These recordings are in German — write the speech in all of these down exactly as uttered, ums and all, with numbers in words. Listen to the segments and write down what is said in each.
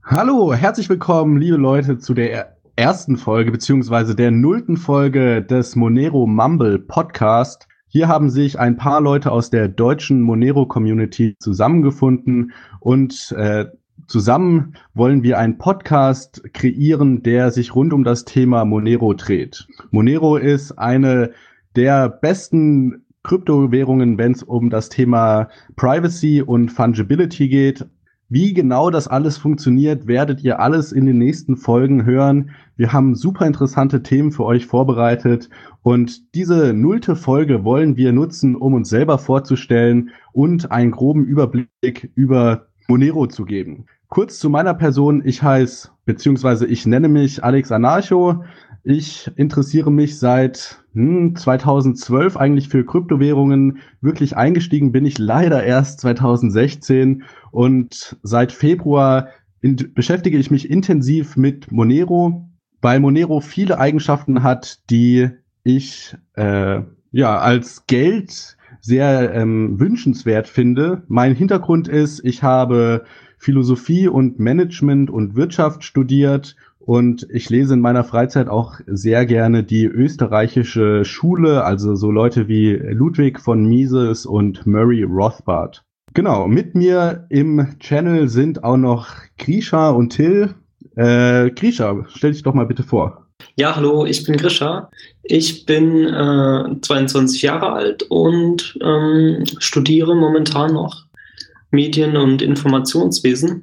Hallo, herzlich willkommen, liebe Leute, zu der ersten Folge beziehungsweise der nullten Folge des Monero Mumble Podcast. Hier haben sich ein paar Leute aus der deutschen Monero-Community zusammengefunden und äh, zusammen wollen wir einen Podcast kreieren, der sich rund um das Thema Monero dreht. Monero ist eine der besten Kryptowährungen, wenn es um das Thema Privacy und Fungibility geht. Wie genau das alles funktioniert, werdet ihr alles in den nächsten Folgen hören. Wir haben super interessante Themen für euch vorbereitet und diese nullte Folge wollen wir nutzen, um uns selber vorzustellen und einen groben Überblick über Monero zu geben. Kurz zu meiner Person, ich heiße, beziehungsweise ich nenne mich Alex Anarcho. Ich interessiere mich seit hm, zweitausendzwölf eigentlich für Kryptowährungen. Wirklich eingestiegen bin ich leider erst zweitausendsechzehn und seit Februar in, beschäftige ich mich intensiv mit Monero, weil Monero viele Eigenschaften hat, die ich äh, ja als Geld sehr ähm, wünschenswert finde. Mein Hintergrund ist, ich habe Philosophie und Management und Wirtschaft studiert. Und ich lese in meiner Freizeit auch sehr gerne die österreichische Schule, also so Leute wie Ludwig von Mises und Murray Rothbard. Genau, mit mir im Channel sind auch noch Grisha und Till. Äh, Grisha, stell dich doch mal bitte vor. Ja, hallo, ich bin Grisha. Ich bin äh, zweiundzwanzig Jahre alt und ähm, studiere momentan noch Medien- und Informationswesen.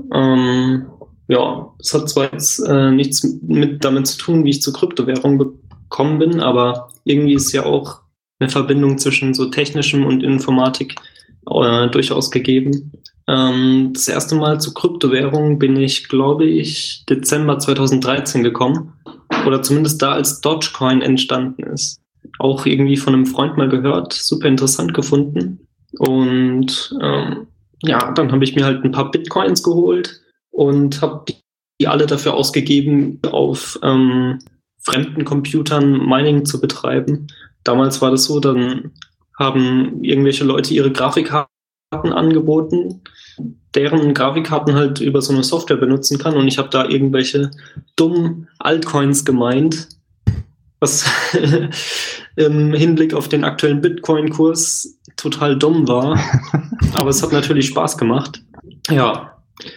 Ähm, Ja, es hat zwar jetzt äh, nichts mit damit zu tun, wie ich zur Kryptowährung gekommen bin, aber irgendwie ist ja auch eine Verbindung zwischen so technischem und Informatik äh, durchaus gegeben. Ähm, das erste Mal zur Kryptowährung bin ich, glaube ich, Dezember zweitausenddreizehn gekommen. Oder zumindest da, als Dogecoin entstanden ist. Auch irgendwie von einem Freund mal gehört, super interessant gefunden. Und ähm, ja, dann habe ich mir halt ein paar Bitcoins geholt und habe die alle dafür ausgegeben, auf ähm, fremden Computern Mining zu betreiben. Damals war das so, dann haben irgendwelche Leute ihre Grafikkarten angeboten, deren Grafikkarten halt über so eine Software benutzen kann, und ich habe da irgendwelche dummen Altcoins gemeint, was im Hinblick auf den aktuellen Bitcoin-Kurs total dumm war. Aber es hat natürlich Spaß gemacht. Ja.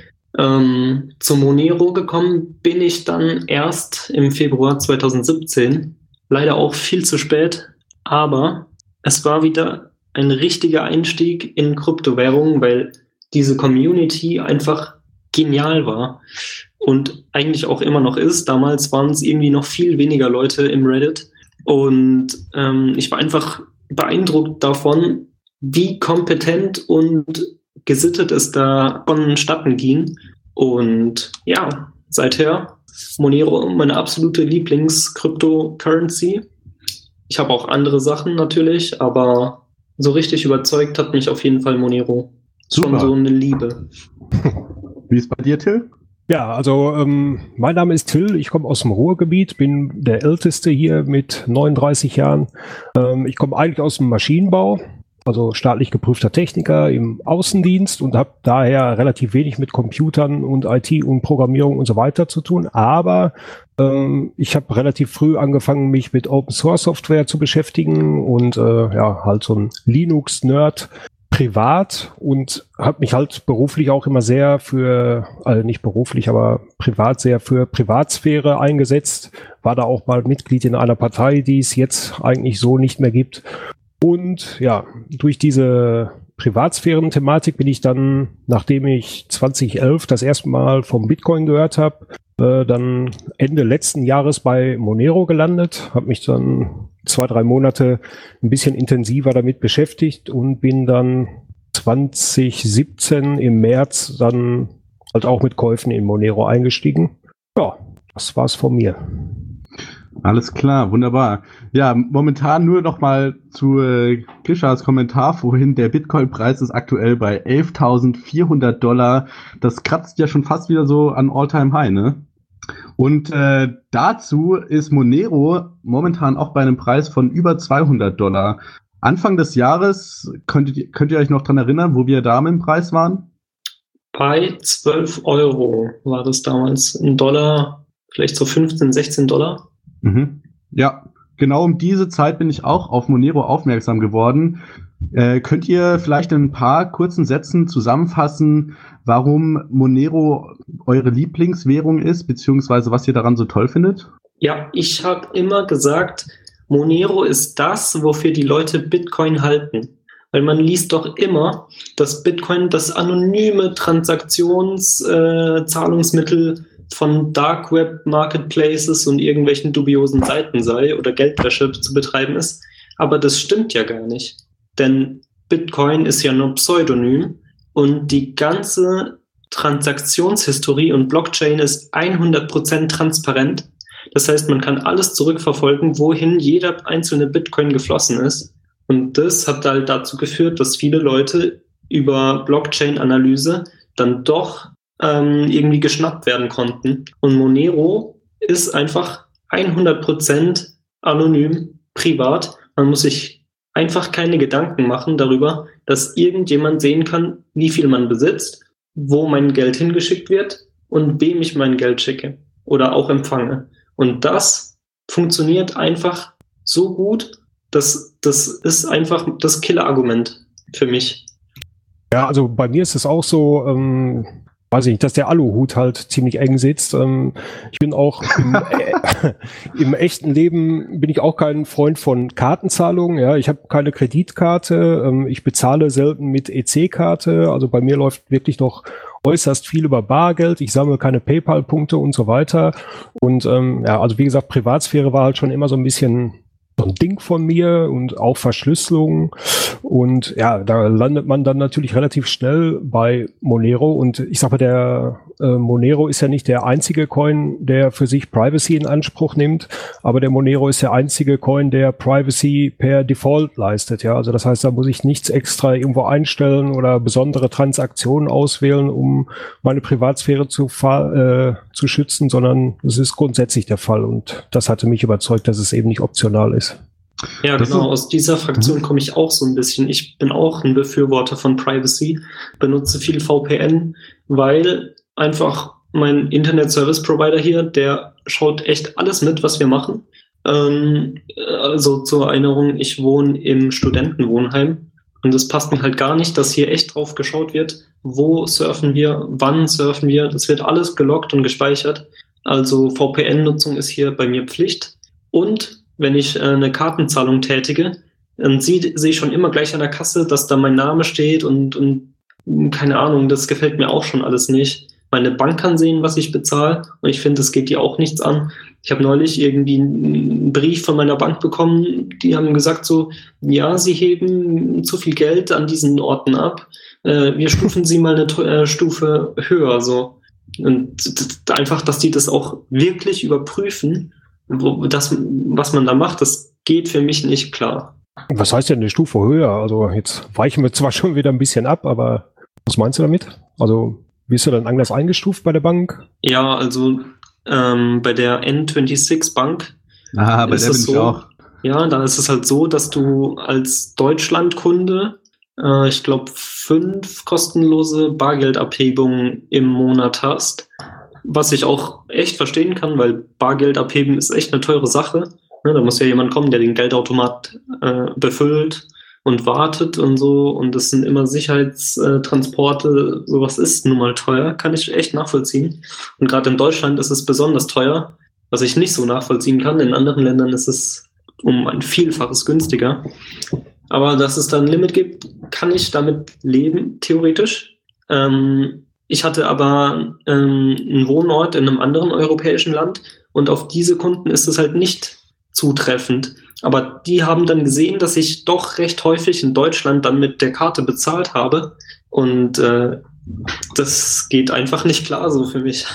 Ähm, zum Monero gekommen bin ich dann erst im Februar zweitausendsiebzehn. Leider auch viel zu spät, aber es war wieder ein richtiger Einstieg in Kryptowährungen, weil diese Community einfach genial war und eigentlich auch immer noch ist. Damals waren es irgendwie noch viel weniger Leute im Reddit und ähm, ich war einfach beeindruckt davon, wie kompetent und gesittet es da vonstatten ging. Und ja, seither Monero meine absolute Lieblings-Cryptocurrency. Ich habe auch andere Sachen natürlich, aber so richtig überzeugt hat mich auf jeden Fall Monero. Super. Schon so eine Liebe. Wie ist bei dir, Till? Ja, also ähm, mein Name ist Till, ich komme aus dem Ruhrgebiet, bin der Älteste hier mit neununddreißig Jahren. Ähm, ich komme eigentlich aus dem Maschinenbau, also staatlich geprüfter Techniker im Außendienst, und habe daher relativ wenig mit Computern und I T und Programmierung und so weiter zu tun. Aber ähm, ich habe relativ früh angefangen, mich mit Open Source Software zu beschäftigen und äh, ja, halt so ein Linux-Nerd privat, und habe mich halt beruflich auch immer sehr für, also nicht beruflich, aber privat sehr für Privatsphäre eingesetzt. War da auch mal Mitglied in einer Partei, die es jetzt eigentlich so nicht mehr gibt. Und ja, durch diese Privatsphären-Thematik bin ich dann, nachdem ich zweitausendelf das erste Mal vom Bitcoin gehört habe, äh, dann Ende letzten Jahres bei Monero gelandet, habe mich dann zwei, drei Monate ein bisschen intensiver damit beschäftigt und bin dann zweitausendsiebzehn im März dann halt auch mit Käufen in Monero eingestiegen. Ja, das war's von mir. Alles klar, wunderbar. Ja, momentan nur noch mal zu äh, Grishas Kommentar vorhin. Der Bitcoin-Preis ist aktuell bei elftausendvierhundert Dollar. Das kratzt ja schon fast wieder so an All-Time-High, ne? Und äh, dazu ist Monero momentan auch bei einem Preis von über zweihundert Dollar. Anfang des Jahres, könnt ihr, könnt ihr euch noch dran erinnern, wo wir da mit dem Preis waren? Bei zwölf Euro war das damals. Ein Dollar, vielleicht so fünfzehn, sechzehn Dollar. Mhm. Ja, genau um diese Zeit bin ich auch auf Monero aufmerksam geworden. Äh, könnt ihr vielleicht in ein paar kurzen Sätzen zusammenfassen, warum Monero eure Lieblingswährung ist, beziehungsweise was ihr daran so toll findet? Ja, ich habe immer gesagt, Monero ist das, wofür die Leute Bitcoin halten. Weil man liest doch immer, dass Bitcoin das anonyme Transaktionszahlungsmittel äh, von Dark Web Marketplaces und irgendwelchen dubiosen Seiten sei oder Geldwäsche zu betreiben ist. Aber das stimmt ja gar nicht. Denn Bitcoin ist ja nur Pseudonym und die ganze Transaktionshistorie und Blockchain ist hundert Prozent transparent. Das heißt, man kann alles zurückverfolgen, wohin jeder einzelne Bitcoin geflossen ist. Und das hat halt dazu geführt, dass viele Leute über Blockchain-Analyse dann doch ähm, irgendwie geschnappt werden konnten. Und Monero ist einfach hundert Prozent anonym, privat. Man muss sich einfach keine Gedanken machen darüber, dass irgendjemand sehen kann, wie viel man besitzt, wo mein Geld hingeschickt wird und wem ich mein Geld schicke oder auch empfange. Und das funktioniert einfach so gut, dass das ist einfach das Killer-Argument für mich. Ja, also bei mir ist es auch so, ähm, weiß ich nicht, dass der Aluhut halt ziemlich eng sitzt. Ähm, ich bin auch im, äh, im echten Leben bin ich auch kein Freund von Kartenzahlungen. Ja, ich habe keine Kreditkarte. Ähm, ich bezahle selten mit E C-Karte. Also bei mir läuft wirklich noch äußerst viel über Bargeld. Ich sammle keine PayPal-Punkte und so weiter. Und ähm, ja, also wie gesagt, Privatsphäre war halt schon immer so ein bisschen so ein Ding von mir und auch Verschlüsselung. Und ja, da landet man dann natürlich relativ schnell bei Monero. Und ich sag mal, der äh, Monero ist ja nicht der einzige Coin, der für sich Privacy in Anspruch nimmt, aber der Monero ist der einzige Coin, der Privacy per Default leistet. Ja, also das heißt, da muss ich nichts extra irgendwo einstellen oder besondere Transaktionen auswählen, um meine Privatsphäre zu, äh, zu schützen, sondern es ist grundsätzlich der Fall. Und das hatte mich überzeugt, dass es eben nicht optional ist. Ja, das genau. Aus dieser Fraktion komme ich auch so ein bisschen. Ich bin auch ein Befürworter von Privacy, benutze viel V P N, weil einfach mein Internet-Service-Provider hier, der schaut echt alles mit, was wir machen. Ähm, also zur Erinnerung, ich wohne im Studentenwohnheim und es passt mir halt gar nicht, dass hier echt drauf geschaut wird, wo surfen wir, wann surfen wir. Das wird alles geloggt und gespeichert. Also V P N-Nutzung ist hier bei mir Pflicht. Und wenn ich äh, eine Kartenzahlung tätige, dann sehe seh ich schon immer gleich an der Kasse, dass da mein Name steht und, und keine Ahnung, das gefällt mir auch schon alles nicht. Meine Bank kann sehen, was ich bezahle und ich finde, das geht dir auch nichts an. Ich habe neulich irgendwie einen Brief von meiner Bank bekommen, die haben gesagt so, ja, sie heben zu viel Geld an diesen Orten ab, äh, wir stufen sie mal eine äh, Stufe höher. So. Und einfach, dass die das auch wirklich überprüfen, Wo, das, was man da macht, das geht für mich nicht klar. Was heißt denn eine Stufe höher? Also jetzt weichen wir zwar schon wieder ein bisschen ab, aber was meinst du damit? Also wirst du dann anders eingestuft bei der Bank? Ja, also ähm, bei der N sechsundzwanzig Bank ah, bei ist der es bin so, ich auch. Ja, dann ist es halt so, dass du als Deutschlandkunde äh, ich glaube fünf kostenlose Bargeldabhebungen im Monat hast. Was ich auch echt verstehen kann, weil Bargeld abheben ist echt eine teure Sache. Ne, da muss ja jemand kommen, der den Geldautomat äh, befüllt und wartet und so. Und das sind immer Sicherheitstransporte. Sowas ist nun mal teuer, kann ich echt nachvollziehen. Und gerade in Deutschland ist es besonders teuer, was ich nicht so nachvollziehen kann. In anderen Ländern ist es um ein Vielfaches günstiger. Aber dass es da ein Limit gibt, kann ich damit leben, theoretisch. Ähm, Ich hatte aber ähm, einen Wohnort in einem anderen europäischen Land und auf diese Kunden ist es halt nicht zutreffend. Aber die haben dann gesehen, dass ich doch recht häufig in Deutschland dann mit der Karte bezahlt habe und äh, das geht einfach nicht klar so für mich.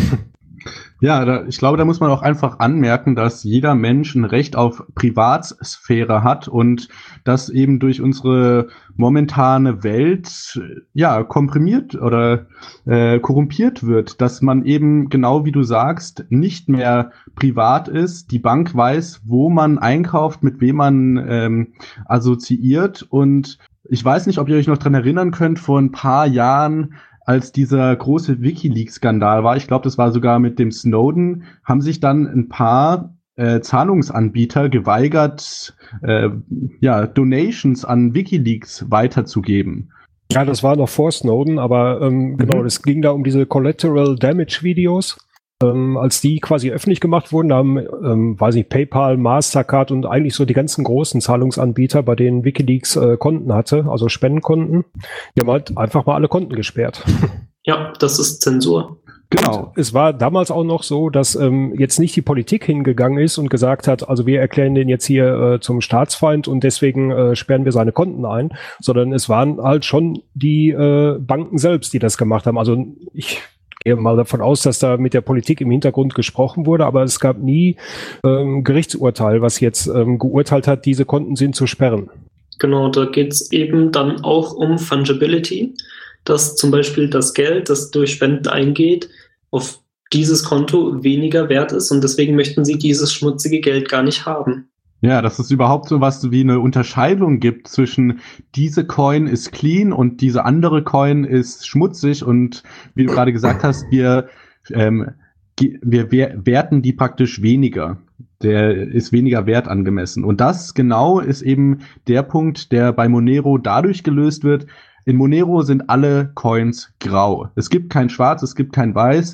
Ja, da, ich glaube, da muss man auch einfach anmerken, dass jeder Mensch ein Recht auf Privatsphäre hat und das eben durch unsere momentane Welt ja komprimiert oder äh, korrumpiert wird, dass man eben genau wie du sagst nicht mehr privat ist. Die Bank weiß, wo man einkauft, mit wem man ähm, assoziiert und ich weiß nicht, ob ihr euch noch dran erinnern könnt, vor ein paar Jahren als dieser große WikiLeaks-Skandal war, ich glaube, das war sogar mit dem Snowden, haben sich dann ein paar äh, Zahlungsanbieter geweigert, äh, ja, Donations an WikiLeaks weiterzugeben. Ja, das war noch vor Snowden, aber ähm, mhm. genau, es ging da um diese Collateral Damage Videos. Ähm, als die quasi öffentlich gemacht wurden, haben, ähm, weiß nicht, PayPal, Mastercard und eigentlich so die ganzen großen Zahlungsanbieter, bei denen WikiLeaks äh, Konten hatte, also Spendenkonten, die haben halt einfach mal alle Konten gesperrt. Ja, das ist Zensur. Genau. Und es war damals auch noch so, dass ähm, jetzt nicht die Politik hingegangen ist und gesagt hat, also wir erklären den jetzt hier äh, zum Staatsfeind und deswegen äh, sperren wir seine Konten ein, sondern es waren halt schon die äh, Banken selbst, die das gemacht haben. Also ich gehe mal davon aus, dass da mit der Politik im Hintergrund gesprochen wurde, aber es gab nie ähm, Gerichtsurteil, was jetzt ähm, geurteilt hat, diese Konten sind zu sperren. Genau, da geht es eben dann auch um Fungibility, dass zum Beispiel das Geld, das durch Spenden eingeht, auf dieses Konto weniger wert ist und deswegen möchten sie dieses schmutzige Geld gar nicht haben. Ja, dass es überhaupt so was wie eine Unterscheidung gibt zwischen diese Coin ist clean und diese andere Coin ist schmutzig und wie du gerade gesagt hast, wir, ähm, wir werten die praktisch weniger. Der ist weniger wert angemessen. Und das genau ist eben der Punkt, der bei Monero dadurch gelöst wird. In Monero sind alle Coins grau. Es gibt kein Schwarz, es gibt kein Weiß.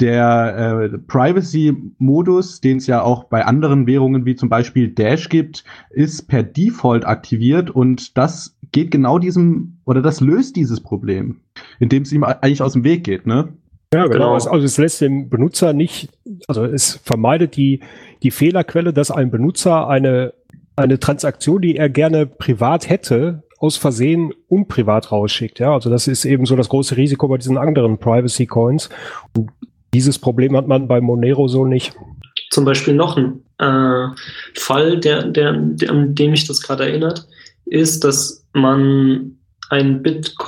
Der äh, Privacy-Modus, den es ja auch bei anderen Währungen wie zum Beispiel Dash gibt, ist per Default aktiviert und das geht genau diesem, oder das löst dieses Problem, indem es ihm eigentlich aus dem Weg geht, ne? Ja, genau. Also es lässt den Benutzer nicht, also es vermeidet die, die Fehlerquelle, dass ein Benutzer eine, eine Transaktion, die er gerne privat hätte, aus Versehen unprivat rausschickt. Ja, also das ist eben so das große Risiko bei diesen anderen Privacy-Coins. Und dieses Problem hat man bei Monero so nicht. Zum Beispiel noch ein äh, Fall, der, der, der, an den mich das gerade erinnert, ist, dass man ein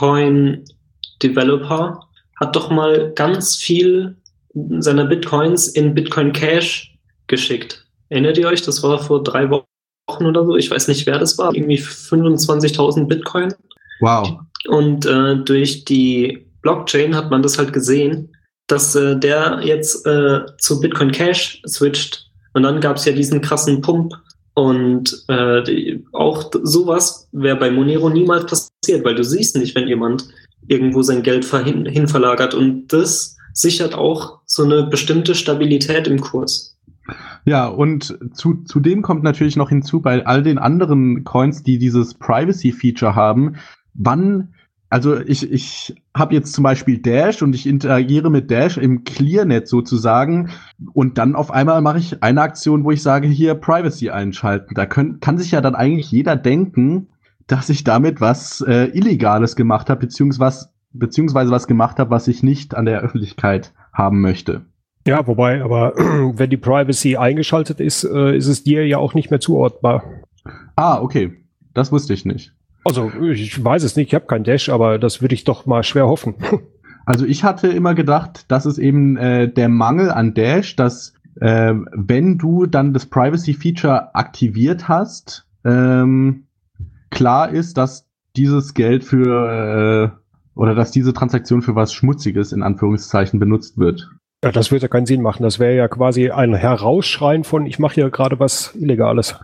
Bitcoin-Developer hat doch mal ganz viel seiner Bitcoins in Bitcoin Cash geschickt. Erinnert ihr euch? Das war vor drei Wochen oder so. Ich weiß nicht, wer das war. Irgendwie fünfundzwanzigtausend Bitcoin. Wow. Und äh, durch die Blockchain hat man das halt gesehen, dass äh, der jetzt äh, zu Bitcoin Cash switcht. Und dann gab es ja diesen krassen Pump. Und äh, die, auch sowas wäre bei Monero niemals passiert, weil du siehst nicht, wenn jemand irgendwo sein Geld hin, hin verlagert. Und das sichert auch so eine bestimmte Stabilität im Kurs. Ja, und zu, zudem kommt natürlich noch hinzu, bei all den anderen Coins, die dieses Privacy-Feature haben, wann, also ich, ich habe jetzt zum Beispiel Dash und ich interagiere mit Dash im Clearnet sozusagen und dann auf einmal mache ich eine Aktion, wo ich sage, hier Privacy einschalten. Da können, kann sich ja dann eigentlich jeder denken, dass ich damit was äh, Illegales gemacht habe, beziehungsweise, beziehungsweise was gemacht habe, was ich nicht an der Öffentlichkeit haben möchte. Ja, wobei, aber wenn die Privacy eingeschaltet ist, äh, ist es dir ja auch nicht mehr zuordnbar. Ah, okay. Das wusste ich nicht. Also, ich weiß es nicht, ich habe kein Dash, aber das würde ich doch mal schwer hoffen. Also ich hatte immer gedacht, das ist eben äh, der Mangel an Dash, dass äh, wenn du dann das Privacy-Feature aktiviert hast, ähm, klar ist, dass dieses Geld für, äh, oder dass diese Transaktion für was Schmutziges in Anführungszeichen benutzt wird. Ja, das würde ja keinen Sinn machen. Das wäre ja quasi ein Herausschreien von, ich mache hier gerade was Illegales.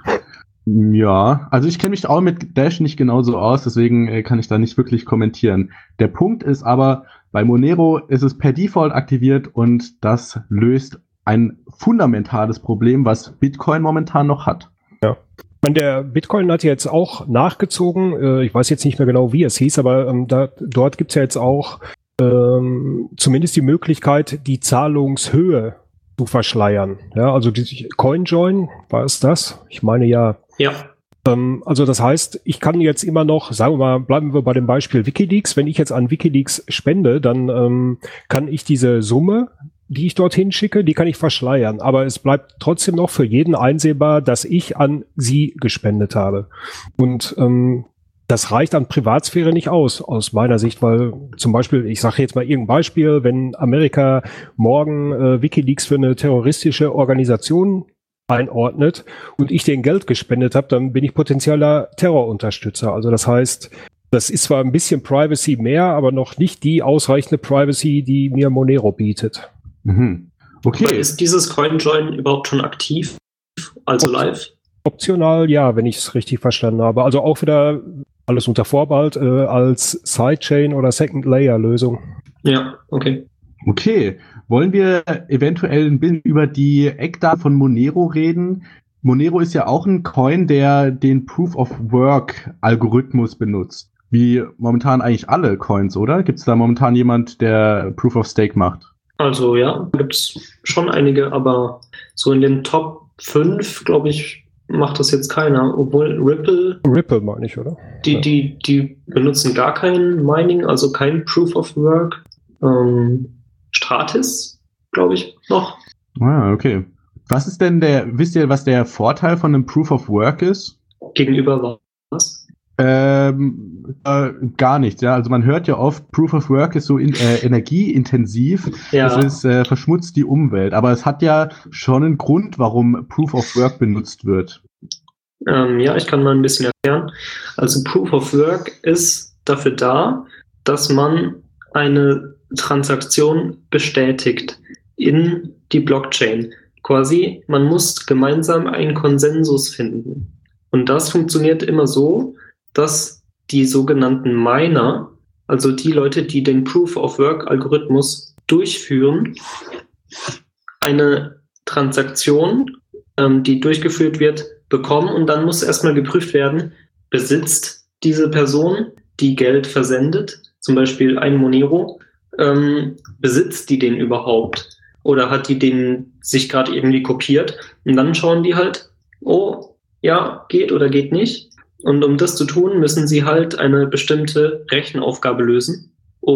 Ja, also ich kenne mich auch mit Dash nicht genauso aus, deswegen äh, kann ich da nicht wirklich kommentieren. Der Punkt ist aber, bei Monero ist es per Default aktiviert und das löst ein fundamentales Problem, was Bitcoin momentan noch hat. Ja. Und der Bitcoin hat jetzt auch nachgezogen, äh, ich weiß jetzt nicht mehr genau, wie es hieß, aber ähm, da, dort gibt es ja jetzt auch ähm, zumindest die Möglichkeit, die Zahlungshöhe zu verschleiern. Ja, also die CoinJoin, war es das? Ich meine ja. Ja. Ähm, also das heißt, ich kann jetzt immer noch, sagen wir mal, bleiben wir bei dem Beispiel WikiLeaks, wenn ich jetzt an WikiLeaks spende, dann ähm, kann ich diese Summe, die ich dorthin schicke, die kann ich verschleiern. Aber es bleibt trotzdem noch für jeden einsehbar, dass ich an sie gespendet habe. Und ähm, das reicht an Privatsphäre nicht aus, aus meiner Sicht, weil zum Beispiel, ich sage jetzt mal irgendein Beispiel, wenn Amerika morgen äh, WikiLeaks für eine terroristische Organisation einordnet und ich denen Geld gespendet habe, dann bin ich potenzieller Terrorunterstützer. Also das heißt, Das ist zwar ein bisschen Privacy mehr, aber noch nicht die ausreichende Privacy, die mir Monero bietet. Mhm. Okay. Aber ist dieses CoinJoin überhaupt schon aktiv? Also live? Optional, ja, wenn ich es richtig verstanden habe. Also auch wieder alles unter Vorbehalt äh, als Sidechain oder Second-Layer-Lösung. Ja, okay. Okay. Wollen wir eventuell ein bisschen über die Eckdaten von Monero reden? Monero ist ja auch ein Coin, der den Proof-of-Work-Algorithmus benutzt. Wie momentan eigentlich alle Coins, oder? Gibt es da momentan jemand, der Proof-of-Stake macht? Also ja, gibt es schon einige, aber so in den Top fünf, glaube ich, macht das jetzt keiner. Obwohl Ripple... Ripple meine ich, oder? Die, Ja. die, die benutzen gar kein Mining, also kein Proof-of-Work. Ähm, Stratis, glaube ich, noch. Ah, okay. Was ist denn der, wisst ihr, was der Vorteil von einem Proof of Work ist? Gegenüber was? Ähm, äh, gar nichts, ja. Also man hört ja oft, Proof of Work ist so in, äh, energieintensiv, Ja. es ist, äh, verschmutzt die Umwelt, aber es hat ja schon einen Grund, warum Proof of Work benutzt wird. Ähm, ja, ich kann mal ein bisschen erklären. Also Proof of Work ist dafür da, dass man eine Transaktion bestätigt in die Blockchain. Quasi, man muss gemeinsam einen Konsensus finden. Und das funktioniert immer so, dass die sogenannten Miner, also die Leute, die den Proof-of-Work-Algorithmus durchführen, eine Transaktion, ähm, die durchgeführt wird, bekommen und dann muss erstmal geprüft werden, besitzt diese Person, die Geld versendet, zum Beispiel ein Monero, ähm, besitzt die den überhaupt? Oder hat die den sich gerade irgendwie kopiert? Und dann schauen die halt, oh, ja, geht oder geht nicht. Und um das zu tun, müssen sie halt eine bestimmte Rechenaufgabe lösen.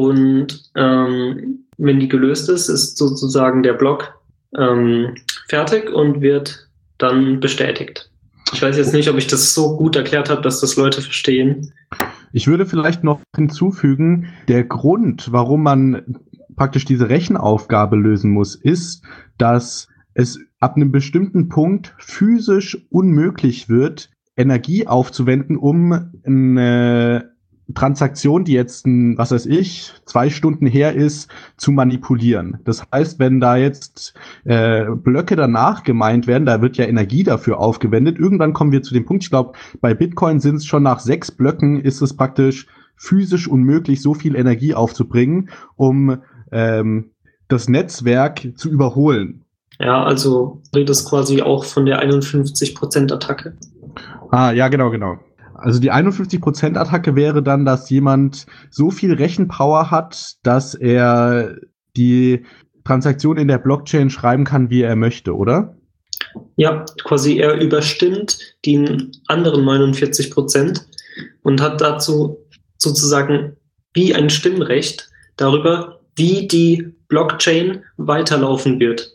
Und ähm, wenn die gelöst ist, ist sozusagen der Block ähm, fertig und wird dann bestätigt. Ich weiß jetzt nicht, ob ich das so gut erklärt habe, dass das Leute verstehen. Ich würde vielleicht noch hinzufügen, der Grund, warum man praktisch diese Rechenaufgabe lösen muss, ist, dass es ab einem bestimmten Punkt physisch unmöglich wird, Energie aufzuwenden, um eine Transaktion, die jetzt, ein, was weiß ich, zwei Stunden her ist, zu manipulieren. Das heißt, wenn da jetzt äh, Blöcke danach gemeint werden, da wird ja Energie dafür aufgewendet. Irgendwann kommen wir zu dem Punkt, ich glaube, bei Bitcoin sind es schon nach sechs Blöcken, ist es praktisch physisch unmöglich, so viel Energie aufzubringen, um ähm, das Netzwerk zu überholen. Ja, also redest quasi auch von der einundfünfzig Prozent Attacke. Ah, ja, genau, genau. Also die einundfünfzig Prozent Attacke wäre dann, dass jemand so viel Rechenpower hat, dass er die Transaktion in der Blockchain schreiben kann, wie er möchte, oder? Ja, quasi er überstimmt die anderen neunundvierzig Prozent und hat dazu sozusagen wie ein Stimmrecht darüber, wie die Blockchain weiterlaufen wird.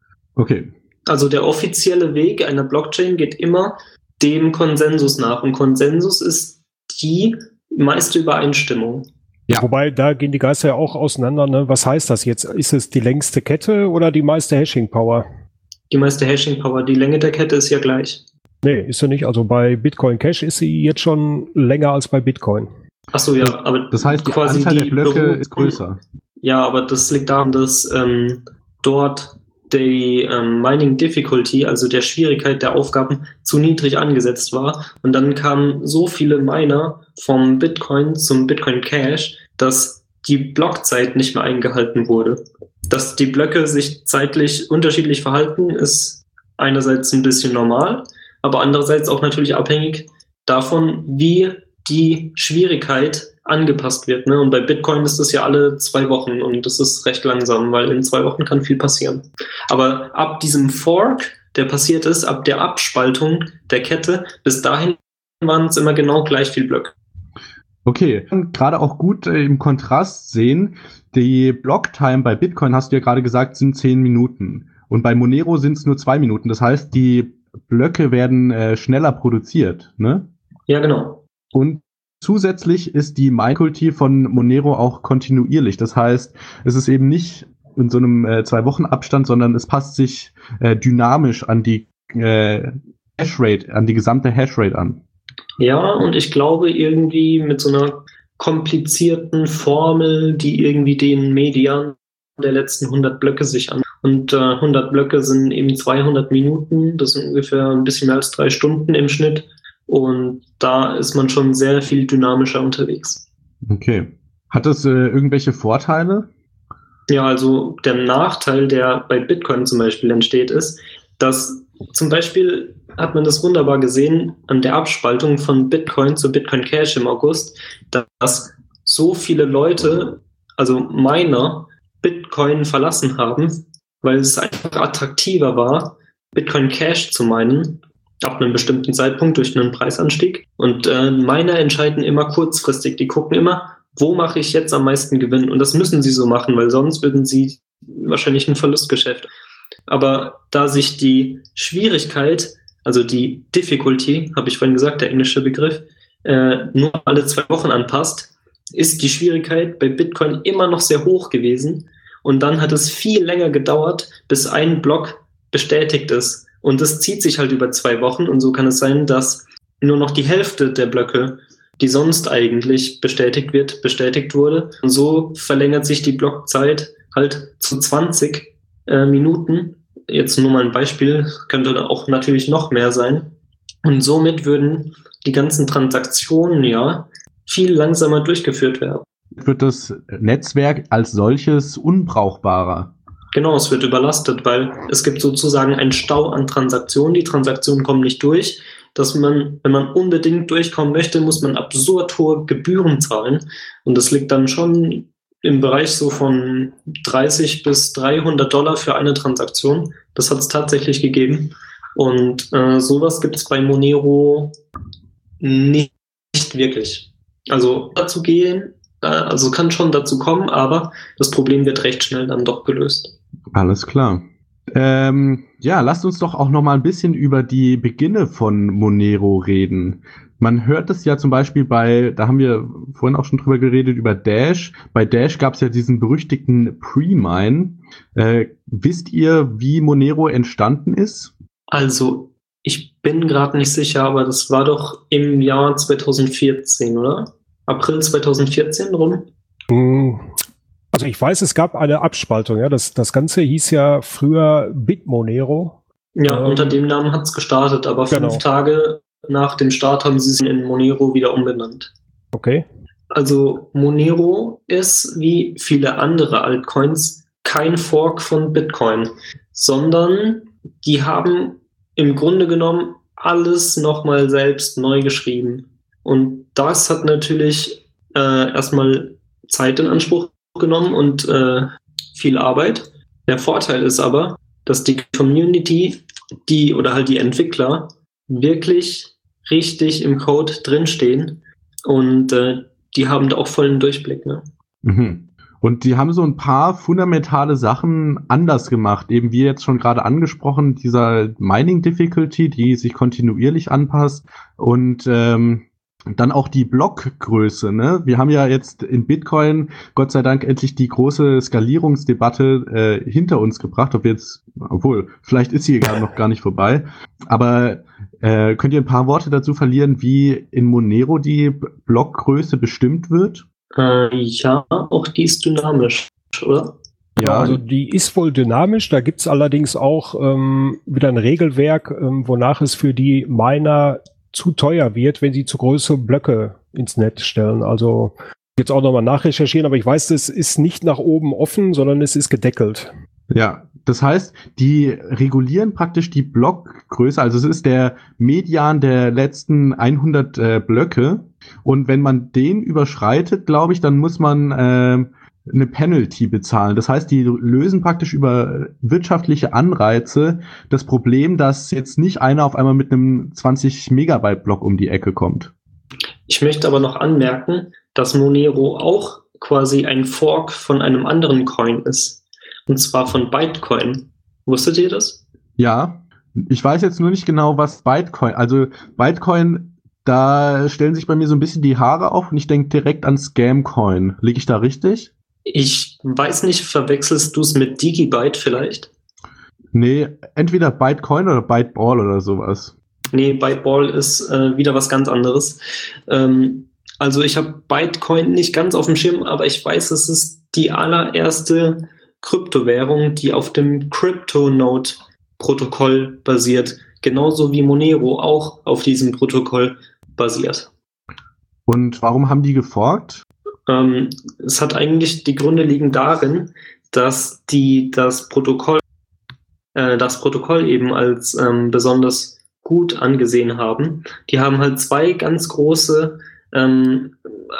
Okay. Also der offizielle Weg einer Blockchain geht immer dem Konsensus nach. Und Konsensus ist die meiste Übereinstimmung. Ja. Wobei, da gehen die Geister ja auch auseinander. Ne? Was heißt das jetzt? Ist es die längste Kette oder die meiste Hashing-Power? Die meiste Hashing-Power. Die Länge der Kette ist ja gleich. Nee, ist sie nicht. Also bei Bitcoin Cash ist sie jetzt schon länger als bei Bitcoin. Ach so, ja. Aber das heißt, die quasi Anzahl die der Blöcke Beru- ist größer. Ja, aber das liegt daran, dass ähm, dort die ähm, Mining Difficulty, also der Schwierigkeit der Aufgaben, zu niedrig angesetzt war. Und dann kamen so viele Miner vom Bitcoin zum Bitcoin Cash, dass die Blockzeit nicht mehr eingehalten wurde. Dass die Blöcke sich zeitlich unterschiedlich verhalten, ist einerseits ein bisschen normal, aber andererseits auch natürlich abhängig davon, wie die Schwierigkeit angepasst wird. Ne? Und bei Bitcoin ist das ja alle zwei Wochen und das ist recht langsam, weil in zwei Wochen kann viel passieren. Aber ab diesem Fork, der passiert ist, ab der Abspaltung der Kette, bis dahin waren es immer genau gleich viel Blöcke. Okay, gerade auch gut äh, im Kontrast sehen, die Blocktime bei Bitcoin, hast du ja gerade gesagt, sind zehn Minuten. Und bei Monero sind es nur zwei Minuten. Das heißt, die Blöcke werden äh, schneller produziert, ne? Ja, genau. Und zusätzlich ist die Mining-Kultur von Monero auch kontinuierlich. Das heißt, es ist eben nicht in so einem äh, Zwei-Wochen-Abstand, sondern es passt sich äh, dynamisch an die äh, Hashrate, an die gesamte Hashrate an. Ja, und ich glaube irgendwie mit so einer komplizierten Formel, die irgendwie den Median der letzten hundert Blöcke sich an. Und äh, hundert Blöcke sind eben zweihundert Minuten, das sind ungefähr ein bisschen mehr als drei Stunden im Schnitt. Und da ist man schon sehr viel dynamischer unterwegs. Okay. Hat das äh, irgendwelche Vorteile? Ja, also der Nachteil, der bei Bitcoin zum Beispiel entsteht, ist, dass zum Beispiel hat man das wunderbar gesehen an der Abspaltung von Bitcoin zu Bitcoin Cash im August, dass so viele Leute, also Miner, Bitcoin verlassen haben, weil es einfach attraktiver war, Bitcoin Cash zu minen, ab einem bestimmten Zeitpunkt durch einen Preisanstieg. Und äh, Miner entscheiden immer kurzfristig, die gucken immer, wo mache ich jetzt am meisten Gewinn? Und das müssen sie so machen, weil sonst würden sie wahrscheinlich ein Verlustgeschäft. Aber da sich die Schwierigkeit, also die Difficulty, habe ich vorhin gesagt, der englische Begriff, äh, nur alle zwei Wochen anpasst, ist die Schwierigkeit bei Bitcoin immer noch sehr hoch gewesen. Und dann hat es viel länger gedauert, bis ein Block bestätigt ist. Und das zieht sich halt über zwei Wochen. Und so kann es sein, dass nur noch die Hälfte der Blöcke, die sonst eigentlich bestätigt wird, bestätigt wurde. Und so verlängert sich die Blockzeit halt zu zwanzig äh, Minuten. Jetzt nur mal ein Beispiel, könnte auch natürlich noch mehr sein. Und somit würden die ganzen Transaktionen ja viel langsamer durchgeführt werden. Wird das Netzwerk als solches unbrauchbarer? Genau, es wird überlastet, weil es gibt sozusagen einen Stau an Transaktionen. Die Transaktionen kommen nicht durch. Dass man, wenn man unbedingt durchkommen möchte, muss man absurd hohe Gebühren zahlen. Und das liegt dann schon im Bereich so von dreißig bis dreihundert Dollar für eine Transaktion. Das hat es tatsächlich gegeben. Und äh, sowas gibt es bei Monero nicht, nicht wirklich. Also dazu gehen, äh, also kann schon dazu kommen, aber das Problem wird recht schnell dann doch gelöst. Alles klar. Ähm, ja, lasst uns doch auch noch mal ein bisschen über die Beginne von Monero reden. Man hört es ja zum Beispiel bei, da haben wir vorhin auch schon drüber geredet, über Dash. Bei Dash gab es ja diesen berüchtigten Pre-Mine. Äh, wisst ihr, wie Monero entstanden ist? Also, ich bin gerade nicht sicher, aber das war doch im Jahr zweitausendvierzehn, oder? April zweitausendvierzehn rum? Also ich weiß, es gab eine Abspaltung. Ja, das, das Ganze hieß ja früher Bitmonero. Ja, ähm, unter dem Namen hat es gestartet, aber fünf genau. Tage nach dem Start haben sie es in Monero wieder umbenannt. Okay. Also Monero ist, wie viele andere Altcoins, kein Fork von Bitcoin, sondern die haben im Grunde genommen alles nochmal selbst neu geschrieben. Und das hat natürlich äh, erstmal Zeit in Anspruch genommen und äh, viel Arbeit. Der Vorteil ist aber, dass die Community, die oder halt die Entwickler wirklich richtig im Code drinstehen und äh, die haben da auch vollen Durchblick. Ne? Mhm. Und die haben so ein paar fundamentale Sachen anders gemacht. Eben wie jetzt schon gerade angesprochen, dieser Mining Difficulty, die sich kontinuierlich anpasst und ähm, dann auch die Blockgröße, ne? Wir haben ja jetzt in Bitcoin, Gott sei Dank, endlich die große Skalierungsdebatte äh, hinter uns gebracht. Ob jetzt, obwohl, vielleicht ist sie gerade noch gar nicht vorbei. Aber äh, könnt ihr ein paar Worte dazu verlieren, wie in Monero die Blockgröße bestimmt wird? Äh, ja, auch die ist dynamisch, oder? Ja, also die ist wohl dynamisch. Da gibt's allerdings auch ähm, wieder ein Regelwerk, ähm, wonach es für die Miner zu teuer wird, wenn sie zu große Blöcke ins Netz stellen. Also jetzt auch nochmal nachrecherchieren, aber ich weiß, das ist nicht nach oben offen, sondern es ist gedeckelt. Ja, das heißt, die regulieren praktisch die Blockgröße, also es ist der Median der letzten hundert äh, Blöcke und wenn man den überschreitet, glaube ich, dann muss man äh, eine Penalty bezahlen. Das heißt, die lösen praktisch über wirtschaftliche Anreize das Problem, dass jetzt nicht einer auf einmal mit einem zwanzig Megabyte Block um die Ecke kommt. Ich möchte aber noch anmerken, dass Monero auch quasi ein Fork von einem anderen Coin ist. Und zwar von Bytecoin. Wusstet ihr das? Ja, ich weiß jetzt nur nicht genau, was Bytecoin, also Bytecoin, da stellen sich bei mir so ein bisschen die Haare auf und ich denke direkt an Scamcoin. Liege ich da richtig? Ich weiß nicht, verwechselst du es mit Digibyte vielleicht? Nee, entweder Bytecoin oder Byteball oder sowas. nee, Byteball ist äh, wieder was ganz anderes. Ähm, also ich habe Bitcoin nicht ganz auf dem Schirm, aber ich weiß, es ist die allererste Kryptowährung, die auf dem CryptoNote-Protokoll basiert. Genauso wie Monero auch auf diesem Protokoll basiert. Und warum haben die geforkt? Ähm, es hat eigentlich, die Gründe liegen darin, dass die das Protokoll, äh, das Protokoll eben als ähm, besonders gut angesehen haben. Die haben halt zwei ganz große ähm,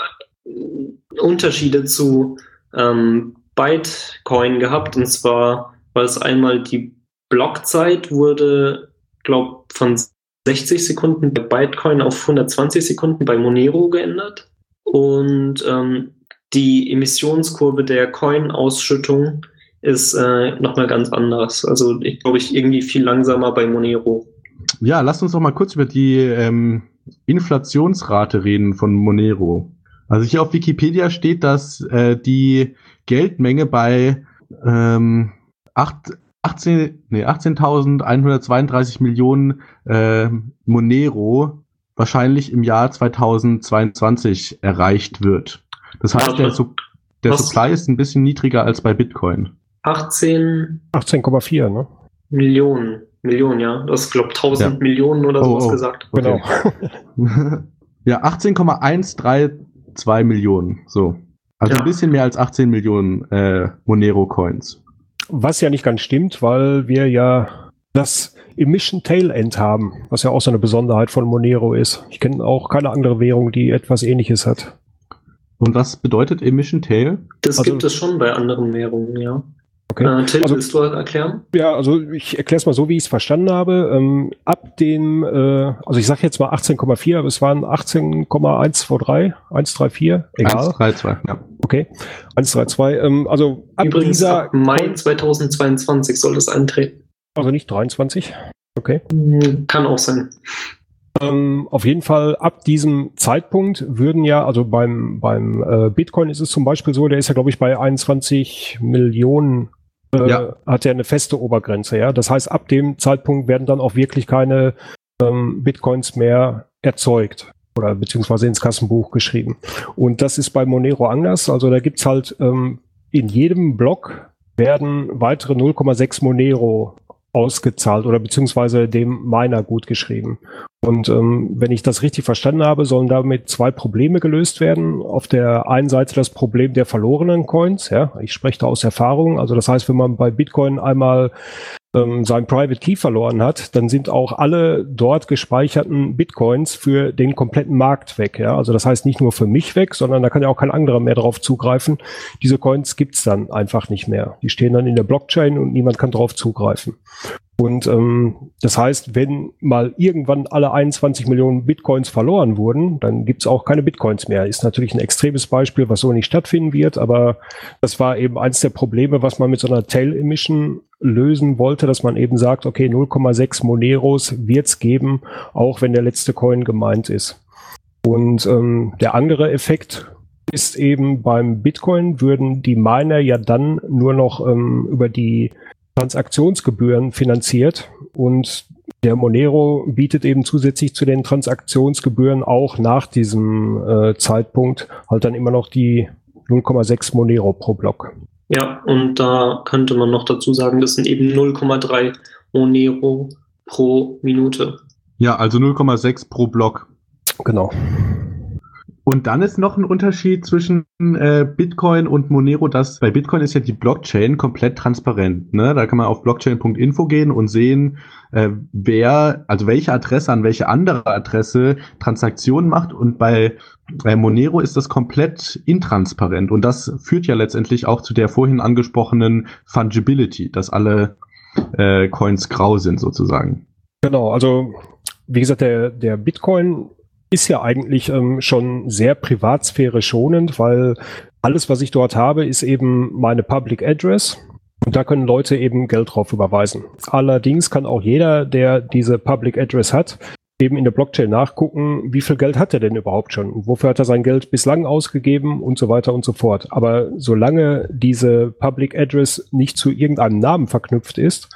Unterschiede zu ähm, Bitcoin gehabt. Und zwar war es einmal die Blockzeit wurde, glaube ich, von sechzig Sekunden bei Bitcoin auf hundertzwanzig Sekunden bei Monero geändert. Und ähm, die Emissionskurve der Coin-Ausschüttung ist äh, nochmal ganz anders. Also ich glaube, ich irgendwie viel langsamer bei Monero. Ja, lasst uns doch mal kurz über die ähm, Inflationsrate reden von Monero. Also hier auf Wikipedia steht, dass äh, die Geldmenge bei ähm, achtzehn, nee, achtzehntausendeinhundertzweiunddreißig Millionen äh, Monero wahrscheinlich im Jahr zweitausendzweiundzwanzig erreicht wird. Das heißt, der, Su- der Supply ist ein bisschen niedriger als bei Bitcoin. achtzehn achtzehn Komma vier, ne? Millionen. Millionen, ja. Du hast, glaube ich, tausend Ja. Millionen oder Oh, sowas oh. gesagt. Genau. Ja, achtzehn Komma hundertzweiunddreißig Millionen. So. Also Ja. ein bisschen mehr als achtzehn Millionen äh, Monero-Coins. Was ja nicht ganz stimmt, weil wir ja das Emission Tail End haben, was ja auch so eine Besonderheit von Monero ist. Ich kenne auch keine andere Währung, die etwas Ähnliches hat. Und was bedeutet Emission Tail? Das Also- gibt es schon bei anderen Währungen, ja. Okay. Äh, Till, Also- willst du erklären? Ja, also ich erkläre es mal so, wie ich es verstanden habe. Ähm, ab dem, äh, also ich sage jetzt mal achtzehn Komma vier, aber es waren achtzehn Komma hundertdreiundzwanzig, hundertdreiundvierzig, egal. eins drei zwei, ja. Okay, hundertdreiundzwanzig. Ähm, also ab Übrigens, dieser, ab Mai zweitausendzweiundzwanzig soll das eintreten. also nicht dreiundzwanzig. Okay. Hm, Kann auch sein. Ähm, auf jeden Fall ab diesem Zeitpunkt würden ja, also beim, beim äh, Bitcoin ist es zum Beispiel so, der ist ja, glaube ich, bei einundzwanzig Millionen, äh, Ja. hat er eine feste Obergrenze, ja. Das heißt, ab dem Zeitpunkt werden dann auch wirklich keine ähm, Bitcoins mehr erzeugt oder beziehungsweise ins Kassenbuch geschrieben. Und das ist bei Monero anders. Also da gibt's halt ähm, in jedem Block werden weitere null Komma sechs Monero ausgezahlt oder beziehungsweise dem Miner gut geschrieben. Und ähm, wenn ich das richtig verstanden habe, sollen damit zwei Probleme gelöst werden. Auf der einen Seite das Problem der verlorenen Coins. Ja, ich spreche da aus Erfahrung. Also das heißt, wenn man bei Bitcoin einmal ähm, sein Private Key verloren hat, dann sind auch alle dort gespeicherten Bitcoins für den kompletten Markt weg. Ja, also das heißt nicht nur für mich weg, sondern da kann ja auch kein anderer mehr drauf zugreifen. Diese Coins gibt's dann einfach nicht mehr. Die stehen dann in der Blockchain und niemand kann drauf zugreifen. Und ähm, das heißt, wenn mal irgendwann alle einundzwanzig Millionen Bitcoins verloren wurden, dann gibt's auch keine Bitcoins mehr. Ist natürlich ein extremes Beispiel, was so nicht stattfinden wird, aber das war eben eins der Probleme, was man mit so einer Tail Emission lösen wollte, dass man eben sagt, okay, null Komma sechs Moneros wird's geben, auch wenn der letzte Coin gemeint ist. Und ähm, der andere Effekt ist eben beim Bitcoin würden die Miner ja dann nur noch ähm, über die Transaktionsgebühren finanziert und der Monero bietet eben zusätzlich zu den Transaktionsgebühren auch nach diesem äh, Zeitpunkt halt dann immer noch die null Komma sechs Monero pro Block. Ja, und da könnte man noch dazu sagen, das sind eben null Komma drei Monero pro Minute. Ja, also null Komma sechs pro Block. Genau. Und dann ist noch ein Unterschied zwischen äh, Bitcoin und Monero, dass bei Bitcoin ist ja die Blockchain komplett transparent. Ne? Da kann man auf blockchain punkt info gehen und sehen, äh, wer, also welche Adresse an welche andere Adresse Transaktionen macht. Und bei, bei Monero ist das komplett intransparent. Und das führt ja letztendlich auch zu der vorhin angesprochenen Fungibility, dass alle äh, Coins grau sind sozusagen. Genau, also wie gesagt, der, der Bitcoin ist ja eigentlich ähm, schon sehr Privatsphäre schonend, weil alles, was ich dort habe, ist eben meine Public Address und da können Leute eben Geld drauf überweisen. Allerdings kann auch jeder, der diese Public Address hat, eben in der Blockchain nachgucken, wie viel Geld hat er denn überhaupt schon und wofür hat er sein Geld bislang ausgegeben und so weiter und so fort. Aber solange diese Public Address nicht zu irgendeinem Namen verknüpft ist,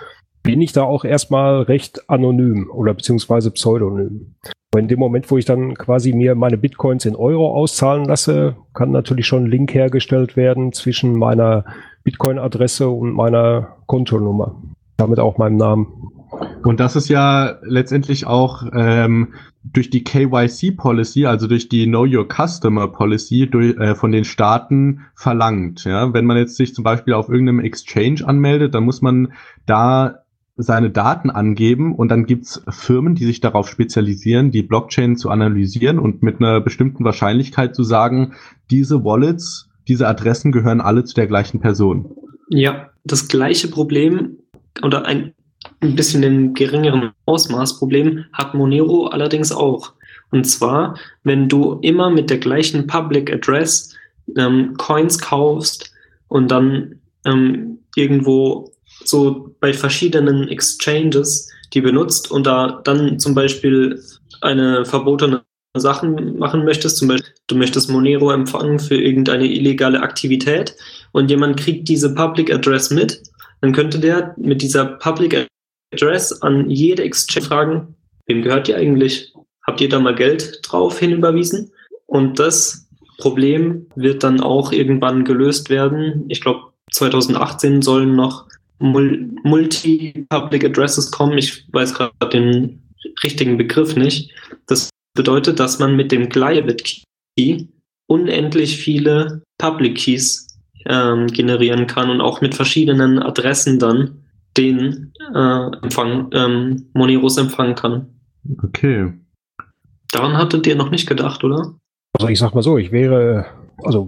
bin ich da auch erstmal recht anonym oder beziehungsweise pseudonym. Aber in dem Moment, wo ich dann quasi mir meine Bitcoins in Euro auszahlen lasse, kann natürlich schon ein Link hergestellt werden zwischen meiner Bitcoin-Adresse und meiner Kontonummer. Damit auch meinem Namen. Und das ist ja letztendlich auch ähm, durch die K Y C-Policy, also durch die Know Your Customer Policy durch, äh, von den Staaten verlangt. Ja? Wenn man jetzt sich zum Beispiel auf irgendeinem Exchange anmeldet, dann muss man da seine Daten angeben und dann gibt's Firmen, die sich darauf spezialisieren, die Blockchain zu analysieren und mit einer bestimmten Wahrscheinlichkeit zu sagen, diese Wallets, diese Adressen gehören alle zu der gleichen Person. Ja, das gleiche Problem oder ein ein bisschen in geringeren Ausmaß Problem hat Monero allerdings auch. Und zwar, wenn du immer mit der gleichen Public Address ähm, Coins kaufst und dann ähm, irgendwo so bei verschiedenen Exchanges die benutzt und da dann zum Beispiel eine verbotene Sachen machen möchtest, zum Beispiel du möchtest Monero empfangen für irgendeine illegale Aktivität und jemand kriegt diese Public Address mit, dann könnte der mit dieser Public Address an jede Exchange fragen, wem gehört die eigentlich? Habt ihr da mal Geld drauf hinüberwiesen? Und das Problem wird dann auch irgendwann gelöst werden. Ich glaube, zwanzig achtzehn sollen noch Multi-Public Addresses kommen. Ich weiß gerade den richtigen Begriff nicht. Das bedeutet, dass man mit dem Glyabit Key unendlich viele Public Keys ähm, generieren kann und auch mit verschiedenen Adressen dann den äh, Empfang, ähm, Moneros empfangen kann. Okay. Daran hattet ihr noch nicht gedacht, oder? Also ich sag mal so, ich wäre, also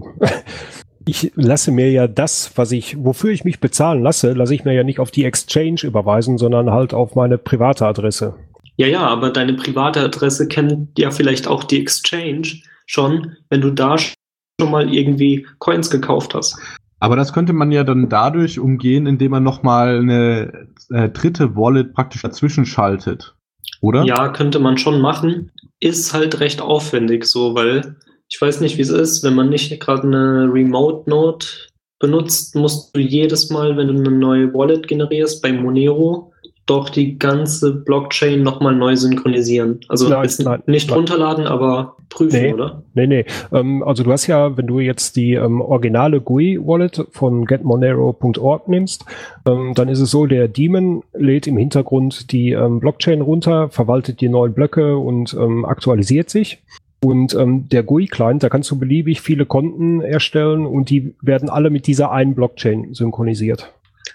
ich lasse mir ja das, was ich, wofür ich mich bezahlen lasse, lasse ich mir ja nicht auf die Exchange überweisen, sondern halt auf meine private Adresse. Ja, ja, aber deine private Adresse kennt ja vielleicht auch die Exchange schon, wenn du da schon mal irgendwie Coins gekauft hast. Aber das könnte man ja dann dadurch umgehen, indem man nochmal eine äh, dritte Wallet praktisch dazwischen schaltet, oder? Ja, könnte man schon machen. Ist halt recht aufwendig so, weil ich weiß nicht, wie es ist, wenn man nicht gerade eine Remote Node benutzt, musst du jedes Mal, wenn du eine neue Wallet generierst bei Monero, doch die ganze Blockchain nochmal neu synchronisieren. Also nein, jetzt nein, nicht nein. runterladen, aber prüfen, nee, oder? Nee, nee. Ähm, also du hast ja, wenn du jetzt die ähm, originale G U I-Wallet von get monero punkt org nimmst, ähm, dann ist es so, der Daemon lädt im Hintergrund die ähm, Blockchain runter, verwaltet die neuen Blöcke und ähm, aktualisiert sich. Und ähm, der G U I-Client, da kannst du beliebig viele Konten erstellen und die werden alle mit dieser einen Blockchain synchronisiert.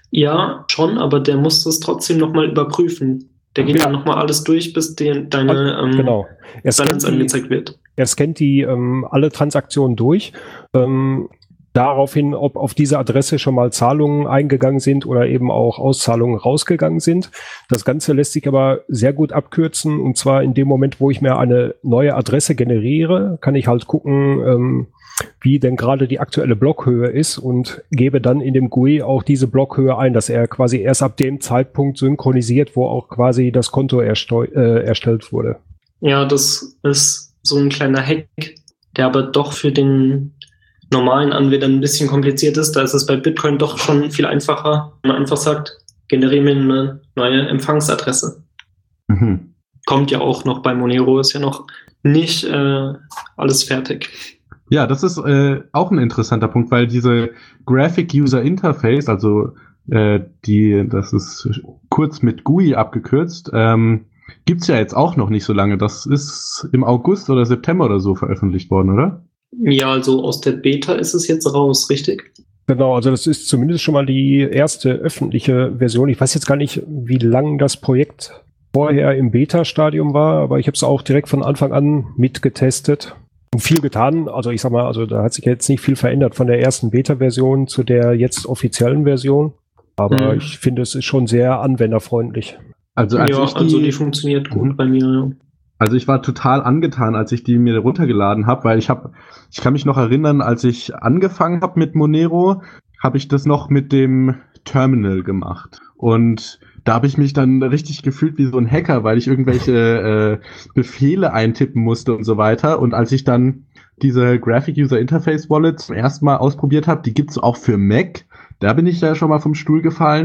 Ja, schon, aber der muss das trotzdem nochmal überprüfen. Der geht Ja. dann nochmal alles durch, bis die, deine ähm, Genau. Er Balance scannt die, angezeigt wird. er scannt die ähm, alle Transaktionen durch. Ähm, daraufhin, ob auf diese Adresse schon mal Zahlungen eingegangen sind oder eben auch Auszahlungen rausgegangen sind. Das Ganze lässt sich aber sehr gut abkürzen. Und zwar in dem Moment, wo ich mir eine neue Adresse generiere, kann ich halt gucken, ähm, wie denn gerade die aktuelle Blockhöhe ist und gebe dann in dem G U I auch diese Blockhöhe ein, dass er quasi erst ab dem Zeitpunkt synchronisiert, wo auch quasi das Konto ersteu- äh, erstellt wurde. Ja, das ist so ein kleiner Hack, der aber doch für den normalen Anwender ein bisschen kompliziert ist. Da ist es bei Bitcoin doch schon viel einfacher, wenn man einfach sagt, generiere mir eine neue Empfangsadresse. Mhm. Kommt ja auch noch bei Monero, ist ja noch nicht äh, alles fertig. Ja, das ist äh, auch ein interessanter Punkt, weil diese Graphic User Interface, also äh, die, das ist kurz mit G U I abgekürzt, ähm, gibt's ja jetzt auch noch nicht so lange. Das ist im August oder September oder so veröffentlicht worden, oder? Ja, also aus der Beta ist es jetzt raus, richtig? Genau, also das ist zumindest schon mal die erste öffentliche Version. Ich weiß jetzt gar nicht, wie lang das Projekt vorher im Beta-Stadium war, aber ich habe es auch direkt von Anfang an mitgetestet. Und viel getan, also ich sag mal, also da hat sich jetzt nicht viel verändert von der ersten Beta-Version zu der jetzt offiziellen Version. Aber Mhm. ich finde, es ist schon sehr anwenderfreundlich. Also als Ja, ich die, also die funktioniert gut Mhm. bei mir. Ja. Also ich war total angetan, als ich die mir runtergeladen habe, weil ich habe, ich kann mich noch erinnern, als ich angefangen habe mit Monero, habe ich das noch mit dem Terminal gemacht. Und da habe ich mich dann richtig gefühlt wie so ein Hacker, weil ich irgendwelche äh, Befehle eintippen musste und so weiter. Und als ich dann diese Graphic User Interface Wallet zum ersten Mal ausprobiert habe, die gibt's auch für Mac. Da bin ich ja schon mal vom Stuhl gefallen.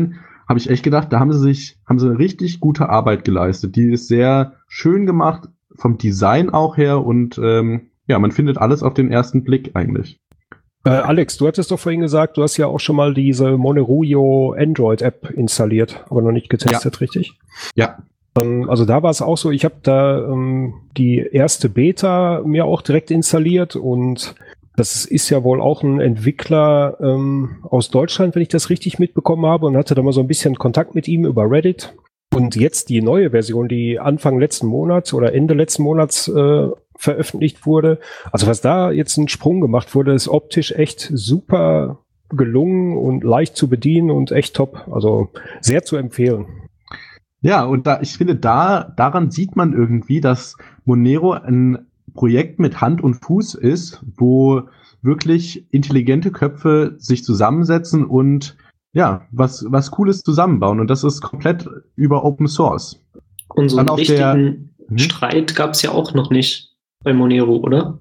habe ich echt gedacht, da haben sie sich, haben sie eine richtig gute Arbeit geleistet. Die ist sehr schön gemacht, vom Design auch her und ähm, ja, man findet alles auf den ersten Blick eigentlich. Äh, Alex, du hattest doch vorhin gesagt, du hast ja auch schon mal diese Monerujo Android-App installiert, aber noch nicht getestet, ja. Richtig? Ja. Ähm, also da war es auch so, ich habe da ähm, die erste Beta mir auch direkt installiert und das ist ja wohl auch ein Entwickler ähm, aus Deutschland, wenn ich das richtig mitbekommen habe, und hatte da mal so ein bisschen Kontakt mit ihm über Reddit. Und jetzt die neue Version, die Anfang letzten Monats oder Ende letzten Monats äh, veröffentlicht wurde. Also was da jetzt ein Sprung gemacht wurde, ist optisch echt super gelungen und leicht zu bedienen und echt top. Also sehr zu empfehlen. Ja, und da, ich finde, da daran sieht man irgendwie, dass Monero ein Projekt mit Hand und Fuß ist, wo wirklich intelligente Köpfe sich zusammensetzen und ja, was, was Cooles zusammenbauen. Und das ist komplett über Open Source. Und so einen richtigen der, Streit gab es ja auch noch nicht bei Monero, oder?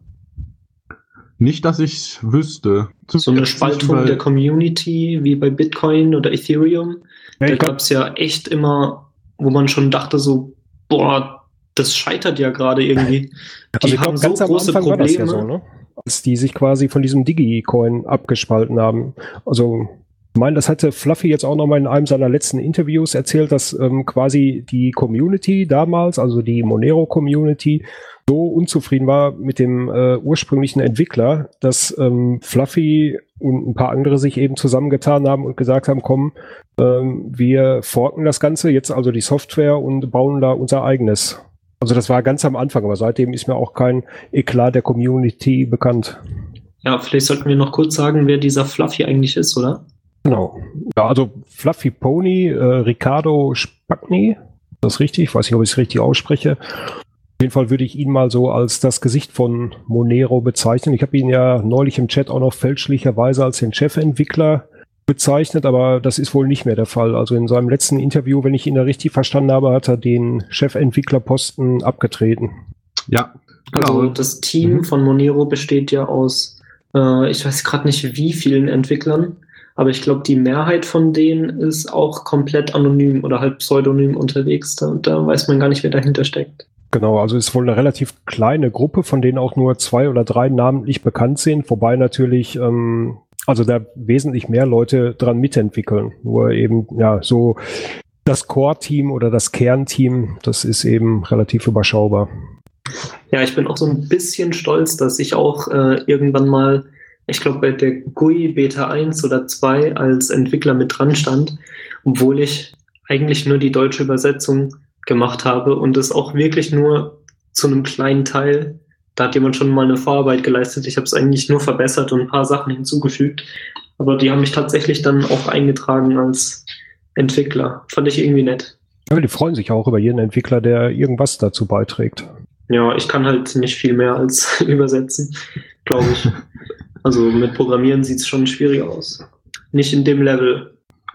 Nicht, dass ich wüsste. So eine Spaltung der Community wie bei Bitcoin oder Ethereum. Ja, da gab es ja echt immer, wo man schon dachte so, boah, das scheitert ja gerade irgendwie. Die also ich haben glaub, so große Probleme. War das ja so, ne? Als die sich quasi von diesem Digi-Coin abgespalten haben. Also ich meine, das hatte Fluffy jetzt auch nochmal in einem seiner letzten Interviews erzählt, dass ähm, quasi die Community damals, also die Monero-Community, so unzufrieden war mit dem äh, ursprünglichen Entwickler, dass ähm, Fluffy und ein paar andere sich eben zusammengetan haben und gesagt haben, komm, ähm, wir forken das Ganze, jetzt also die Software und bauen da unser eigenes. Also das war ganz am Anfang, aber seitdem ist mir auch kein Eklat der Community bekannt. Ja, vielleicht sollten wir noch kurz sagen, wer dieser Fluffy eigentlich ist, oder? Genau. Ja, also Fluffy Pony, äh, Riccardo Spagni, das ist richtig, ich weiß nicht, ob ich es richtig ausspreche. Auf jeden Fall würde ich ihn mal so als das Gesicht von Monero bezeichnen. Ich habe ihn ja neulich im Chat auch noch fälschlicherweise als den Chefentwickler bezeichnet, aber das ist wohl nicht mehr der Fall. Also in seinem letzten Interview, wenn ich ihn da richtig verstanden habe, hat er den Chefentwicklerposten abgetreten. Ja, genau. Also das Team mhm. von Monero besteht ja aus, äh, ich weiß gerade nicht wie vielen Entwicklern, aber ich glaube, die Mehrheit von denen ist auch komplett anonym oder halt pseudonym unterwegs. Da, da weiß man gar nicht, wer dahinter steckt. Genau, also ist wohl eine relativ kleine Gruppe, von denen auch nur zwei oder drei namentlich bekannt sind, wobei natürlich, ähm, also da wesentlich mehr Leute dran mitentwickeln. Nur eben, ja, so das Core-Team oder das Kernteam, das ist eben relativ überschaubar. Ja, ich bin auch so ein bisschen stolz, dass ich auch äh, irgendwann mal, ich glaube bei der G U I Beta eins oder zwei als Entwickler mit dran stand, obwohl ich eigentlich nur die deutsche Übersetzung gemacht habe und es auch wirklich nur zu einem kleinen Teil, da hat jemand schon mal eine Vorarbeit geleistet. Ich habe es eigentlich nur verbessert und ein paar Sachen hinzugefügt, aber die haben mich tatsächlich dann auch eingetragen als Entwickler. Fand ich irgendwie nett. Ja, die freuen sich auch über jeden Entwickler, der irgendwas dazu beiträgt. Ja, ich kann halt nicht viel mehr als übersetzen, glaube ich. Also mit Programmieren sieht es schon schwierig aus. Nicht in dem Level.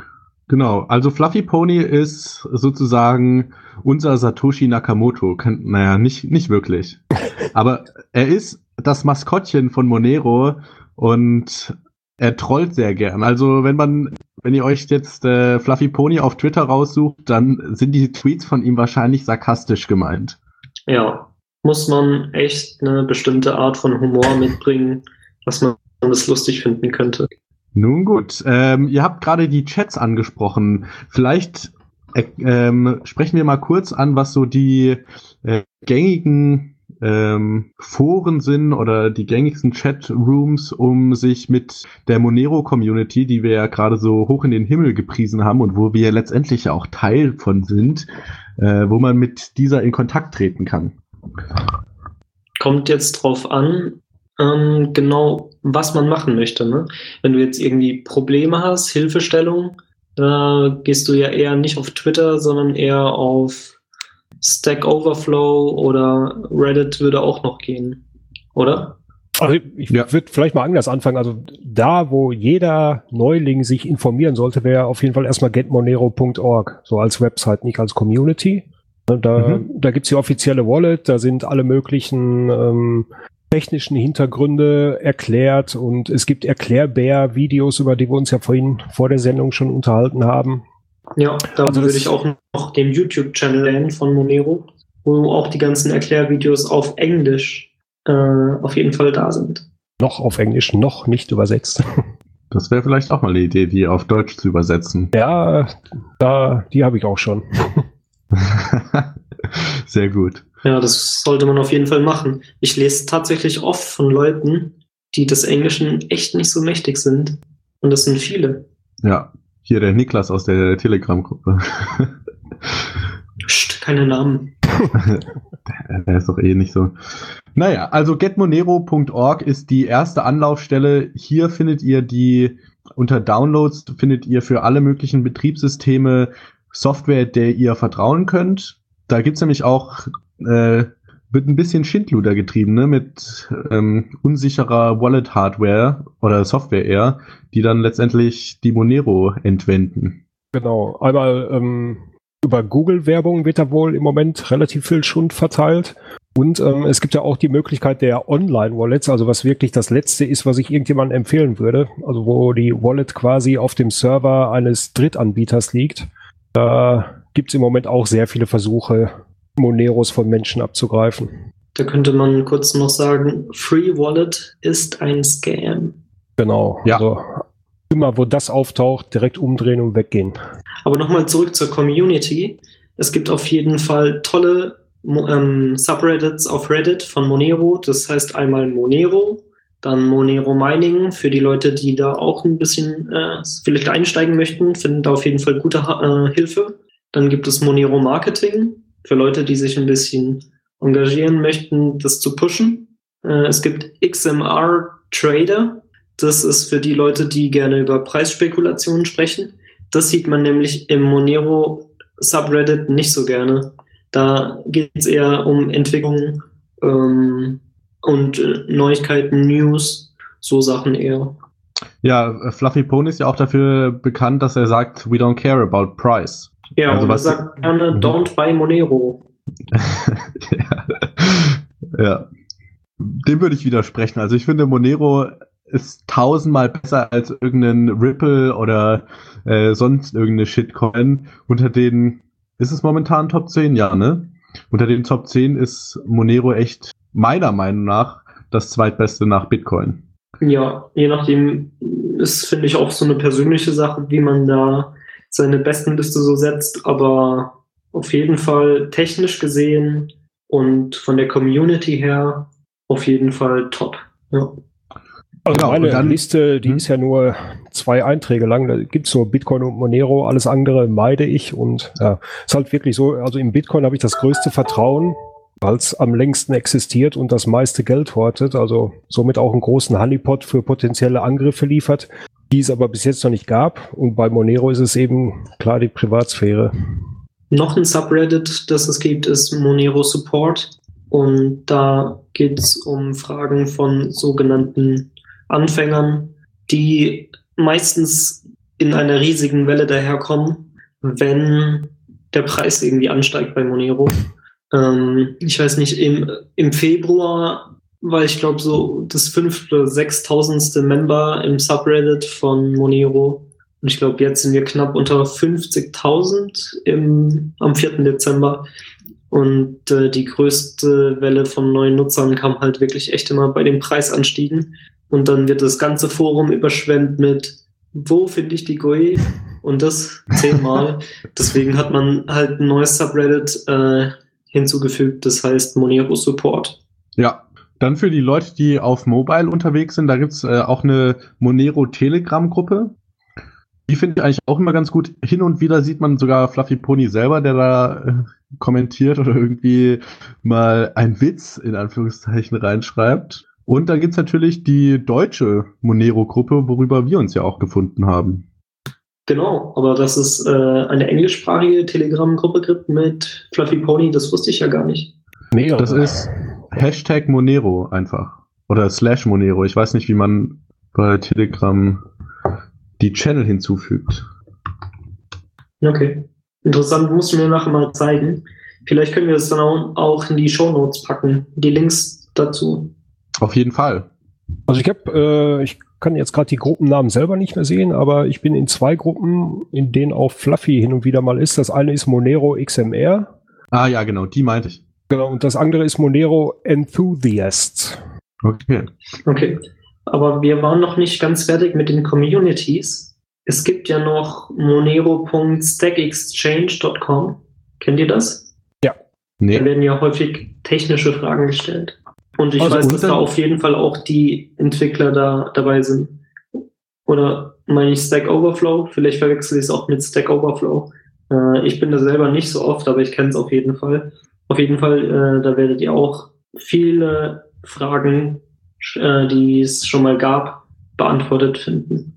Genau, also Fluffy Pony ist sozusagen unser Satoshi Nakamoto. Naja, nicht, nicht wirklich. Aber er ist das Maskottchen von Monero und er trollt sehr gern. Also wenn man, wenn ihr euch jetzt äh, Fluffy Pony auf Twitter raussucht, dann sind die Tweets von ihm wahrscheinlich sarkastisch gemeint. Ja, muss man echt eine bestimmte Art von Humor mitbringen, dass man das lustig finden könnte. Nun gut, ähm, ihr habt gerade die Chats angesprochen. Vielleicht äh, ähm, sprechen wir mal kurz an, was so die äh, gängigen ähm, Foren sind oder die gängigsten Chatrooms, um sich mit der Monero-Community, die wir ja gerade so hoch in den Himmel gepriesen haben und wo wir letztendlich ja auch Teil von sind, äh, wo man mit dieser in Kontakt treten kann. Kommt jetzt drauf an, ähm, genau was man machen möchte. Ne? Wenn du jetzt irgendwie Probleme hast, Hilfestellung, äh, gehst du ja eher nicht auf Twitter, sondern eher auf Stack Overflow oder Reddit würde auch noch gehen, oder? Also ich ja. würde vielleicht mal anders anfangen. Also da, wo jeder Neuling sich informieren sollte, wäre auf jeden Fall erstmal get monero punkt org, so als Website, nicht als Community. Da, mhm. da gibt es die offizielle Wallet, da sind alle möglichen ähm, technischen Hintergründe erklärt und es gibt Erklärbär-Videos, über die wir uns ja vorhin vor der Sendung schon unterhalten haben. Ja, da Also würde das- ich auch noch den YouTube-Channel nennen von Monero, wo auch die ganzen Erklärvideos auf Englisch äh, auf jeden Fall da sind. Noch auf Englisch, noch nicht übersetzt. Das wäre vielleicht auch mal eine Idee, die auf Deutsch zu übersetzen. Ja, da, die habe ich auch schon. Sehr gut. Ja, das sollte man auf jeden Fall machen. Ich lese tatsächlich oft von Leuten, die des Englischen echt nicht so mächtig sind. Und das sind viele. Ja, hier der Niklas aus der Telegram-Gruppe. Psst, keine Namen. der, der ist doch eh nicht so. Naja, also getmonero punkt org ist die erste Anlaufstelle. Hier findet ihr die, unter Downloads findet ihr für alle möglichen Betriebssysteme Software, der ihr vertrauen könnt. Da gibt's nämlich auch, äh, wird ein bisschen Schindluder getrieben, ne, mit ähm, unsicherer Wallet-Hardware oder Software eher, die dann letztendlich die Monero entwenden. Genau. Einmal ähm, über Google-Werbung wird da wohl im Moment relativ viel Schund verteilt. Und ähm, es gibt ja auch die Möglichkeit der Online-Wallets, also was wirklich das Letzte ist, was ich irgendjemandem empfehlen würde. Also wo die Wallet quasi auf dem Server eines Drittanbieters liegt. Da gibt es im Moment auch sehr viele Versuche, Moneros von Menschen abzugreifen. Da könnte man kurz noch sagen, Free Wallet ist ein Scam. Genau. Ja. Also immer, wo das auftaucht, direkt umdrehen und weggehen. Aber nochmal zurück zur Community. Es gibt auf jeden Fall tolle ähm, Subreddits auf Reddit von Monero. Das heißt einmal Monero, dann Monero Mining für die Leute, die da auch ein bisschen äh, vielleicht einsteigen möchten, finden da auf jeden Fall gute äh, Hilfe. Dann gibt es Monero Marketing für Leute, die sich ein bisschen engagieren möchten, das zu pushen. Äh, es gibt X M R Trader. Das ist für die Leute, die gerne über Preisspekulationen sprechen. Das sieht man nämlich im Monero Subreddit nicht so gerne. Da geht es eher um Entwicklung ähm, und äh, Neuigkeiten, News, so Sachen eher. Ja, Fluffy Pony ist ja auch dafür bekannt, dass er sagt, we don't care about price. Ja, Also und was- er sagt gerne, Mhm. don't buy Monero. ja. ja. Dem würde ich widersprechen. Also ich finde, Monero ist tausendmal besser als irgendein Ripple oder äh, sonst irgendeine Shitcoin. Unter den, ist es momentan Top zehn? Ja, ne? Unter den Top zehn ist Monero echt meiner Meinung nach das zweitbeste nach Bitcoin. Ja, je nachdem ist, finde ich, auch so eine persönliche Sache, wie man da seine Bestenliste so setzt, aber auf jeden Fall technisch gesehen und von der Community her auf jeden Fall top. Ja. Also Genau, meine und dann- Liste, die Hm? ist ja nur zwei Einträge lang. Da gibt's nur Bitcoin und Monero. Alles andere meide ich. Und ja, ist halt wirklich so, also im Bitcoin habe ich das größte Vertrauen, weil es am längsten existiert und das meiste Geld hortet. Also somit auch einen großen Honeypot für potenzielle Angriffe liefert, die es aber bis jetzt noch nicht gab. Und bei Monero ist es eben klar die Privatsphäre. Noch ein Subreddit, das es gibt, ist Monero Support. Und da geht es um Fragen von sogenannten Anfängern, die meistens in einer riesigen Welle daherkommen, wenn der Preis irgendwie ansteigt bei Monero. Ähm, ich weiß nicht, im, im Februar war ich glaube so das fünfte oder sechstausendste Member im Subreddit von Monero. Und ich glaube, jetzt sind wir knapp unter fünfzigtausend im, am vierten Dezember. Und äh, die größte Welle von neuen Nutzern kam halt wirklich echt immer bei den Preisanstiegen. Und dann wird das ganze Forum überschwemmt mit, wo finde ich die G U I? Und das zehnmal. Deswegen hat man halt ein neues Subreddit äh, hinzugefügt, das heißt Monero Support. Ja, dann für die Leute, die auf Mobile unterwegs sind, da gibt's äh, auch eine Monero Telegram-Gruppe. Die finde ich eigentlich auch immer ganz gut. Hin und wieder sieht man sogar Fluffy Pony selber, der da äh, kommentiert oder irgendwie mal einen Witz in Anführungszeichen reinschreibt. Und dann gibt's natürlich die deutsche Monero-Gruppe, worüber wir uns ja auch gefunden haben. Genau, aber dass es äh, eine englischsprachige Telegram-Gruppe gibt mit Fluffy Pony, das wusste ich ja gar nicht. Mehrere. Das ist Hashtag Monero einfach. Oder slash Monero. Ich weiß nicht, wie man bei Telegram die Channel hinzufügt. Okay, interessant, musst du mir nachher mal zeigen. Vielleicht können wir es dann auch in die Shownotes packen, die Links dazu. Auf jeden Fall. Also ich habe, äh, ich kann jetzt gerade die Gruppennamen selber nicht mehr sehen, aber ich bin in zwei Gruppen, in denen auch Fluffy hin und wieder mal ist. Das eine ist Monero X M R. Ah ja, genau, die meinte ich. Genau, und das andere ist Monero Enthusiasts. Okay. Okay. Aber wir waren noch nicht ganz fertig mit den Communities. Es gibt ja noch monero punkt stack exchange punkt com. Kennt ihr das? Ja. Nee. Da werden ja häufig technische Fragen gestellt. Und ich Also weiß, dass unter- da auf jeden Fall auch die Entwickler da dabei sind. Oder meine ich Stack Overflow? Vielleicht verwechsel ich es auch mit Stack Overflow. Äh, ich bin da selber nicht so oft, aber ich kenne es auf jeden Fall. Auf jeden Fall, äh, da werdet ihr auch viele Fragen, äh, die es schon mal gab, beantwortet finden.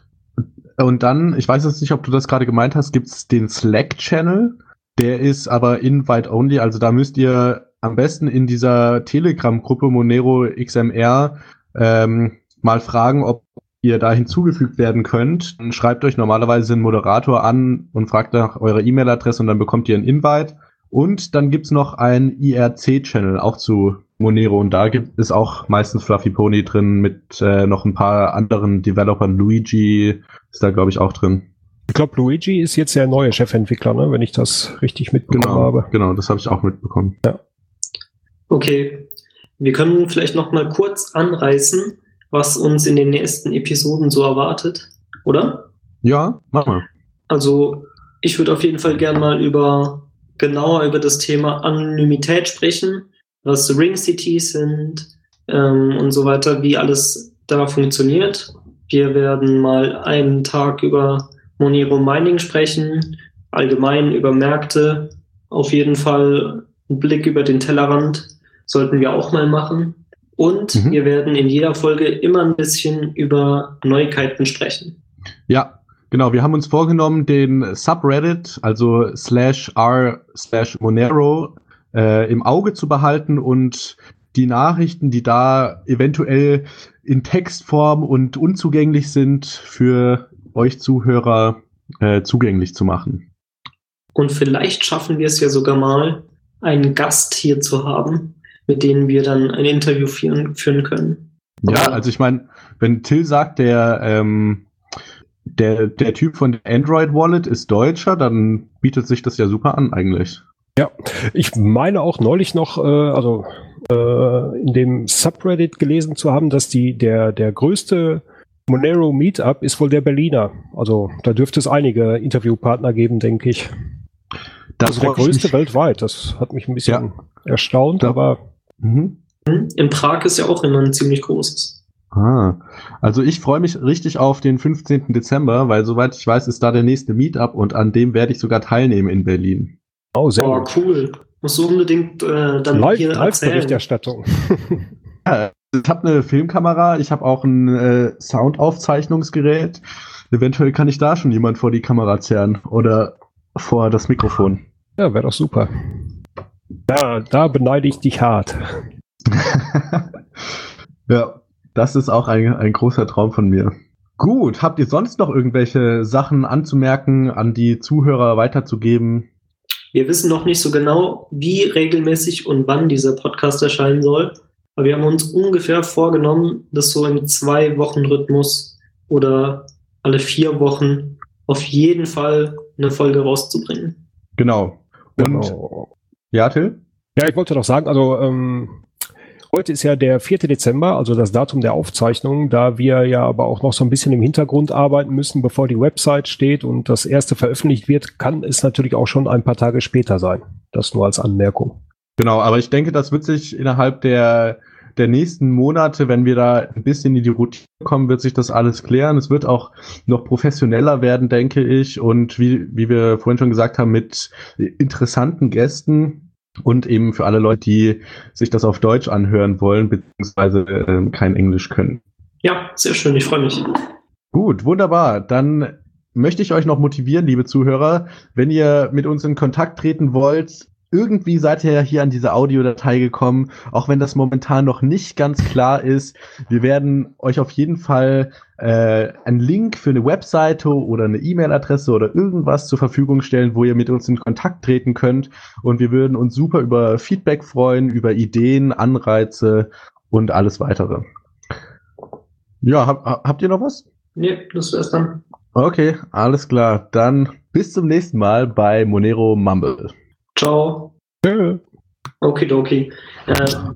Und dann, ich weiß jetzt nicht, ob du das gerade gemeint hast, gibt es den Slack-Channel. Der ist aber Invite-only, also da müsst ihr am besten in dieser Telegram-Gruppe Monero X M R ähm, mal fragen, ob ihr da hinzugefügt werden könnt. Dann schreibt euch normalerweise einen Moderator an und fragt nach eurer E-Mail-Adresse und dann bekommt ihr einen Invite. Und dann gibt's noch einen I R C-Channel, auch zu Monero. Und da gibt es auch meistens Fluffy Pony drin mit äh, noch ein paar anderen Developern. Luigi ist da, glaube ich, auch drin. Ich glaube, Luigi ist jetzt der neue Chefentwickler, ne? Wenn ich das richtig mitbekommen Genau, habe. genau, das habe ich auch mitbekommen. Ja. Okay, wir können vielleicht noch mal kurz anreißen, was uns in den nächsten Episoden so erwartet, oder? Ja, mach mal. Also ich würde auf jeden Fall gern mal über genauer über das Thema Anonymität sprechen, was Ring Cities sind ähm, und so weiter, wie alles da funktioniert. Wir werden mal einen Tag über Monero Mining sprechen, allgemein über Märkte, auf jeden Fall einen Blick über den Tellerrand sollten wir auch mal machen. Und Mhm. wir werden in jeder Folge immer ein bisschen über Neuigkeiten sprechen. Ja, genau. Wir haben uns vorgenommen, den Subreddit, also slash r slash Monero, äh, im Auge zu behalten und die Nachrichten, die da eventuell in Textform und unzugänglich sind, für euch Zuhörer äh, zugänglich zu machen. Und vielleicht schaffen wir es ja sogar mal, einen Gast hier zu haben, mit dem wir dann ein Interview führen, führen können. Ja, Aber- also ich meine, wenn Till sagt, der ähm, der der Typ von der Android Wallet ist Deutscher, dann bietet sich das ja super an eigentlich. Ich meine auch neulich noch, äh, also äh, in dem Subreddit gelesen zu haben, dass die der der größte Monero Meetup ist wohl der Berliner. Also da dürfte es einige Interviewpartner geben, denke ich. Das Also der freut mich. größte weltweit. Das hat mich ein bisschen erstaunt, Ja. aber Mhm. In Prag ist ja auch immer ein ziemlich großes. Ah, also ich freue mich richtig auf den fünfzehnten Dezember, weil soweit ich weiß, ist da der nächste Meetup und an dem werde ich sogar teilnehmen in Berlin. oh, sehr Oh, gut. cool. Musst du unbedingt äh, dann Live, hier erzählen. Live-Berichterstattung. Ja, ich habe eine Filmkamera, ich habe auch ein äh, Soundaufzeichnungsgerät. Eventuell kann ich da schon jemand vor die Kamera zerren oder vor das Mikrofon. Ja, wäre doch super. Ja, da beneide ich dich hart. Ja, das ist auch ein, ein großer Traum von mir. Gut, habt ihr sonst noch irgendwelche Sachen anzumerken, an die Zuhörer weiterzugeben? Wir wissen noch nicht so genau, wie regelmäßig und wann dieser Podcast erscheinen soll. Aber wir haben uns ungefähr vorgenommen, das so im Zwei-Wochen-Rhythmus oder alle vier Wochen auf jeden Fall eine Folge rauszubringen. Genau. Und Genau. ja, Till? Ja, ich wollte noch sagen, also ähm, heute ist ja der vierte Dezember, also das Datum der Aufzeichnung, da wir ja aber auch noch so ein bisschen im Hintergrund arbeiten müssen, bevor die Website steht und das erste veröffentlicht wird, kann es natürlich auch schon ein paar Tage später sein. Das nur als Anmerkung. Genau, aber ich denke, das wird sich innerhalb der, der nächsten Monate, wenn wir da ein bisschen in die Routine kommen, wird sich das alles klären. Es wird auch noch professioneller werden, denke ich. Und wie, wie wir vorhin schon gesagt haben, mit interessanten Gästen und eben für alle Leute, die sich das auf Deutsch anhören wollen, beziehungsweise äh, kein Englisch können. Ja, sehr schön, ich freue mich. Gut, wunderbar. Dann möchte ich euch noch motivieren, liebe Zuhörer, wenn ihr mit uns in Kontakt treten wollt. Irgendwie seid ihr ja hier an diese Audiodatei gekommen, auch wenn das momentan noch nicht ganz klar ist. Wir werden euch auf jeden Fall äh, einen Link für eine Webseite oder eine E-Mail-Adresse oder irgendwas zur Verfügung stellen, wo ihr mit uns in Kontakt treten könnt. Und wir würden uns super über Feedback freuen, über Ideen, Anreize und alles weitere. Ja, hab, habt ihr noch was? Nee, das wär's dann. Okay, alles klar. Dann bis zum nächsten Mal bei Monero Mumble. Ciao. Tschö. Okidoki. Äh,